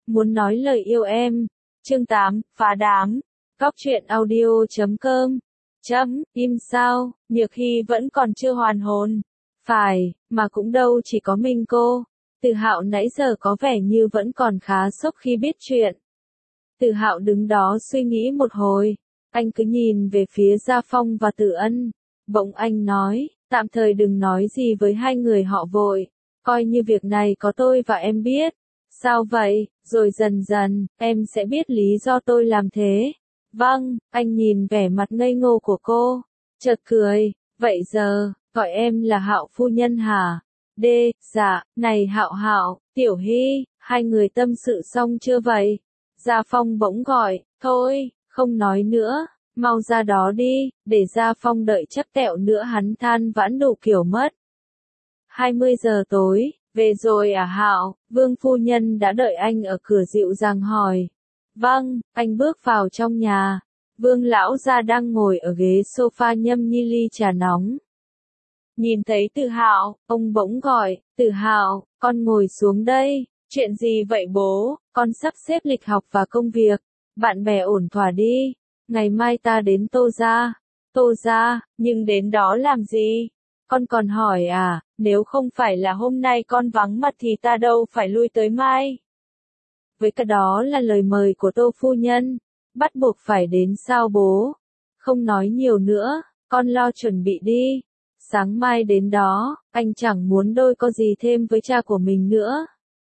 muốn nói lời yêu em. Chương 8, phá đám. Góc truyện audio.com. Im sao, Nhược Hy vẫn còn chưa hoàn hồn. Phải, mà cũng đâu chỉ có mình cô. Từ Hạo nãy giờ có vẻ như vẫn còn khá sốc khi biết chuyện. Từ Hạo đứng đó suy nghĩ một hồi, anh cứ nhìn về phía Gia Phong và Tử Ân. Bỗng anh nói, tạm thời đừng nói gì với hai người họ vội, coi như việc này có tôi và em biết. Sao vậy, rồi dần dần, em sẽ biết lý do tôi làm thế. Vâng, anh nhìn vẻ mặt ngây ngô của cô, chợt cười, vậy giờ, gọi em là Hạo phu nhân hả? Dạ, này Hạo Hạo, Tiểu Hy, hai người tâm sự xong chưa vậy? Gia Phong bỗng gọi, thôi, không nói nữa, mau ra đó đi, để Gia Phong đợi chắc tẹo nữa hắn than vãn đủ kiểu mất. 20 giờ tối, về rồi à Hạo? Vương phu nhân đã đợi anh ở cửa dịu dàng hỏi. Vâng, anh bước vào trong nhà. Vương lão gia đang ngồi ở ghế sofa nhâm nhi ly trà nóng. Nhìn thấy Từ Hạo, ông bỗng gọi, Từ Hạo, con ngồi xuống đây. Chuyện gì vậy bố? Con sắp xếp lịch học và công việc. Bạn bè ổn thỏa đi. Ngày mai ta đến Tô Gia. Tô Gia, nhưng đến đó làm gì? Con còn hỏi à, nếu không phải là hôm nay con vắng mặt thì ta đâu phải lui tới mai. Với cả đó là lời mời của Tô phu nhân. Bắt buộc phải đến sao bố? Không nói nhiều nữa, con lo chuẩn bị đi. Sáng mai đến đó, anh chẳng muốn đôi co gì thêm với cha của mình nữa.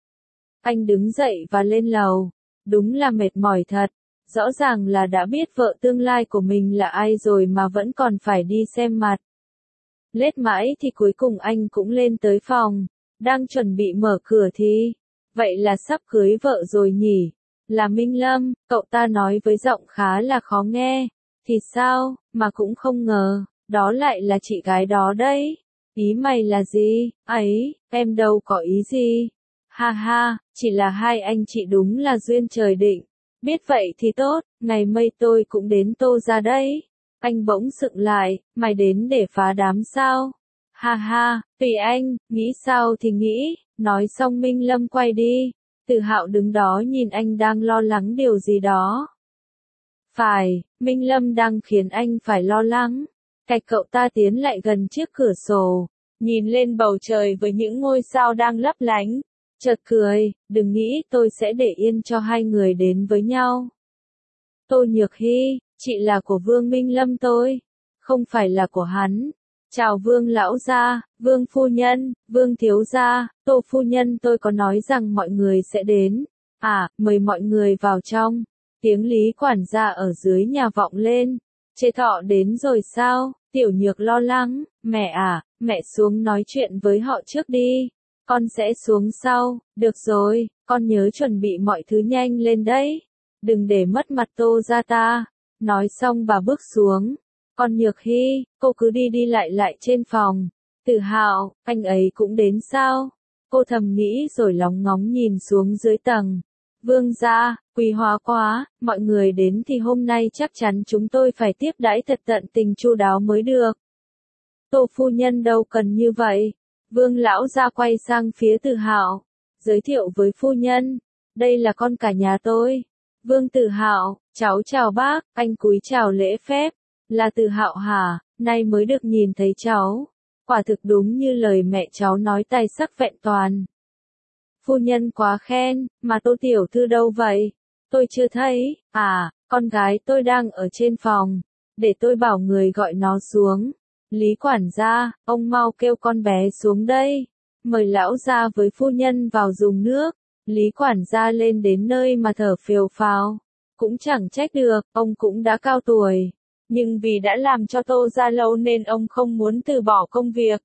Anh đứng dậy và lên lầu. Đúng là mệt mỏi thật. Rõ ràng là đã biết vợ tương lai của mình là ai rồi mà vẫn còn phải đi xem mặt. Lết mãi thì cuối cùng anh cũng lên tới phòng. Đang chuẩn bị mở cửa thì... Vậy là sắp cưới vợ rồi nhỉ? Là Minh Lâm, cậu ta nói với giọng khá là khó nghe. Thì sao, mà cũng không ngờ, đó lại là chị gái đó đấy. Ý mày là gì? Ấy, em đâu có ý gì. Ha ha, chỉ là hai anh chị đúng là duyên trời định. Biết vậy thì tốt, ngày mai tôi cũng đến Tô Gia đây. Anh bỗng sững lại, mày đến để phá đám sao? Ha ha, tùy anh, nghĩ sao thì nghĩ. Nói xong Minh Lâm quay đi. Từ Hạo đứng đó nhìn anh đang lo lắng điều gì đó. Phải, Minh Lâm đang khiến anh phải lo lắng. Cách cậu ta tiến lại gần chiếc cửa sổ, nhìn lên bầu trời với những ngôi sao đang lấp lánh. Chợt cười, đừng nghĩ tôi sẽ để yên cho hai người đến với nhau. Tô Nhược Hy, chị là của Vương Minh Lâm tôi, không phải là của hắn. Chào Vương lão gia, Vương phu nhân, Vương thiếu gia, Tô phu nhân tôi có nói rằng mọi người sẽ đến. À, mời mọi người vào trong. Tiếng Lý quản gia ở dưới nhà vọng lên. Chế Thọ đến rồi sao? Tiểu Nhược lo lắng, mẹ à, mẹ xuống nói chuyện với họ trước đi. Con sẽ xuống sau, được rồi, con nhớ chuẩn bị mọi thứ nhanh lên đấy. Đừng để mất mặt Tô gia ta. Nói xong bà bước xuống. Còn Nhược Hy, cô cứ đi đi lại trên phòng. Từ Hạo, anh ấy cũng đến sao? Cô thầm nghĩ rồi lóng ngóng nhìn xuống dưới tầng. Vương gia, quý hóa quá, mọi người đến thì hôm nay chắc chắn chúng tôi phải tiếp đãi thật tận tình chu đáo mới được. Tô phu nhân đâu cần như vậy. Vương lão gia quay sang phía Từ Hạo, giới thiệu với phu nhân, đây là con cả nhà tôi. Vương Từ Hạo, cháu chào bác, anh cúi chào lễ phép. Là Từ Hạo hả, nay mới được nhìn thấy cháu. Quả thực đúng như lời mẹ cháu nói tài sắc vẹn toàn. Phu nhân quá khen, mà Tô tiểu thư đâu vậy? Tôi chưa thấy, à, con gái tôi đang ở trên phòng. Để tôi bảo người gọi nó xuống. Lý quản gia, ông mau kêu con bé xuống đây. Mời lão gia với phu nhân vào dùng nước. Lý quản gia lên đến nơi mà thở phều phào. Cũng chẳng trách được, ông cũng đã cao tuổi. Nhưng vì đã làm cho Tô Gia lâu nên ông không muốn từ bỏ công việc.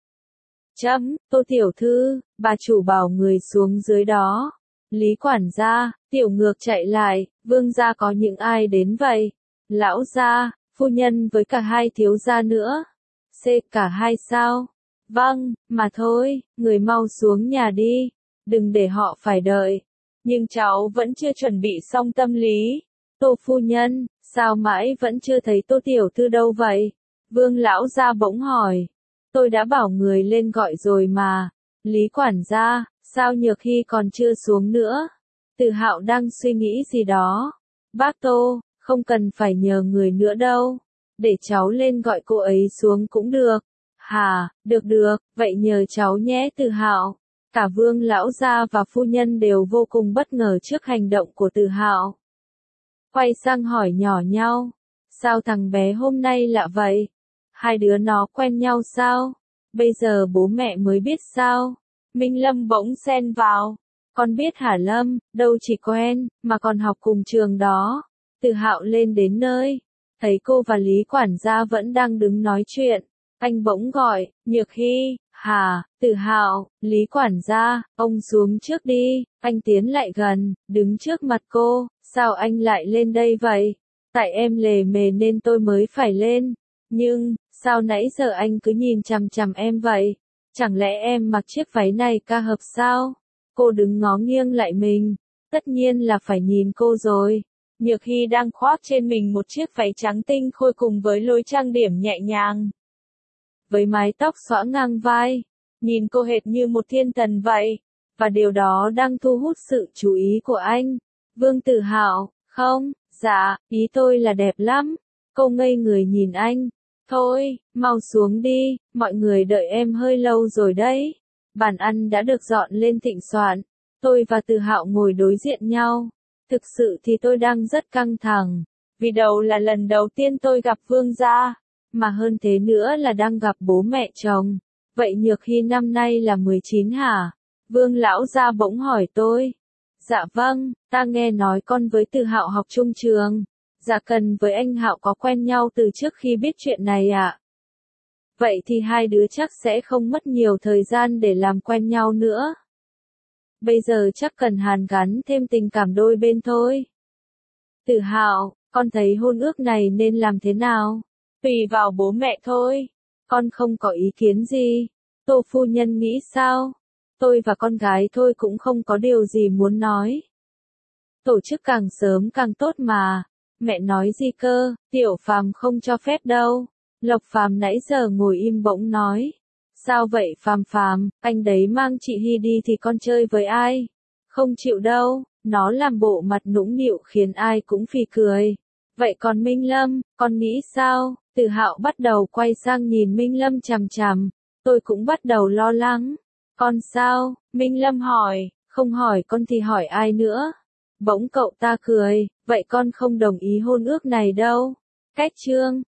Tô tiểu thư, bà chủ bảo người xuống dưới đó. Lý quản gia, tiểu ngược chạy lại, vương gia có những ai đến vậy? Lão gia, phu nhân với cả hai thiếu gia nữa. Cả hai sao? Vâng, mà thôi, người mau xuống nhà đi. Đừng để họ phải đợi. Nhưng cháu vẫn chưa chuẩn bị xong tâm lý. Tô phu nhân, sao mãi vẫn chưa thấy Tô tiểu thư đâu vậy? Vương lão gia bỗng hỏi. Tôi đã bảo người lên gọi rồi mà. Lý quản gia, sao Nhược Hy còn chưa xuống nữa? Từ Hạo đang suy nghĩ gì đó. Bác Tô, không cần phải nhờ người nữa đâu. Để cháu lên gọi cô ấy xuống cũng được. Hả, được, vậy nhờ cháu nhé Từ Hạo. Cả Vương lão gia và phu nhân đều vô cùng bất ngờ trước hành động của Từ Hạo. Quay sang hỏi nhỏ nhau. Sao thằng bé hôm nay lạ vậy? Hai đứa nó quen nhau sao? Bây giờ bố mẹ mới biết sao? Minh Lâm bỗng xen vào. Con biết hả Lâm, đâu chỉ quen, mà còn học cùng trường đó. Từ Hạo lên đến nơi, thấy cô và Lý quản gia vẫn đang đứng nói chuyện. Anh bỗng gọi, Nhược Hy, hả, Từ Hạo, Lý quản gia, ông xuống trước đi. Anh tiến lại gần, đứng trước mặt cô, sao anh lại lên đây vậy? Tại em lề mề nên tôi mới phải lên. Nhưng, sao nãy giờ anh cứ nhìn chằm chằm em vậy? Chẳng lẽ em mặc chiếc váy này ca hợp sao? Cô đứng ngó nghiêng lại mình. Tất nhiên là phải nhìn cô rồi. Nhược Hy đang khoác trên mình một chiếc váy trắng tinh khôi cùng với lối trang điểm nhẹ nhàng. Với mái tóc xõa ngang vai. Nhìn cô hệt như một thiên thần vậy. Và điều đó đang thu hút sự chú ý của anh. Vương Tử Hạo, không, dạ, ý tôi là đẹp lắm. Cô ngây người nhìn anh. Thôi, mau xuống đi, mọi người đợi em hơi lâu rồi đấy. Bàn ăn đã được dọn lên thịnh soạn. Tôi và Từ Hạo ngồi đối diện nhau. Thực sự thì tôi đang rất căng thẳng. Vì đầu là lần đầu tiên tôi gặp Vương gia. Mà hơn thế nữa là đang gặp bố mẹ chồng. Vậy Nhược Hy năm nay là 19 hả? Vương lão gia bỗng hỏi tôi. Dạ vâng, ta nghe nói con với Từ Hạo học chung trường. Dạ Cần với anh Hạo có quen nhau từ trước khi biết chuyện này ạ. Vậy thì hai đứa chắc sẽ không mất nhiều thời gian để làm quen nhau nữa. Bây giờ chắc cần hàn gắn thêm tình cảm đôi bên thôi. Từ Hạo, con thấy hôn ước này nên làm thế nào? Tùy vào bố mẹ thôi. Con không có ý kiến gì. Tô phu nhân nghĩ sao? Tôi và con gái thôi cũng không có điều gì muốn nói. Tổ chức càng sớm càng tốt mà. Mẹ nói gì cơ, Tiểu Phàm không cho phép đâu. Lộc Phàm nãy giờ ngồi im bỗng nói. Sao vậy Phàm Phàm, anh đấy mang chị Hy đi thì con chơi với ai? Không chịu đâu, nó làm bộ mặt nũng nịu khiến ai cũng phì cười. Vậy còn Minh Lâm, con nghĩ sao? Từ Hạo bắt đầu quay sang nhìn Minh Lâm chằm chằm. Tôi cũng bắt đầu lo lắng. Con sao? Minh Lâm hỏi, không hỏi con thì hỏi ai nữa? Bỗng cậu ta cười, vậy con không đồng ý hôn ước này đâu. Cách chương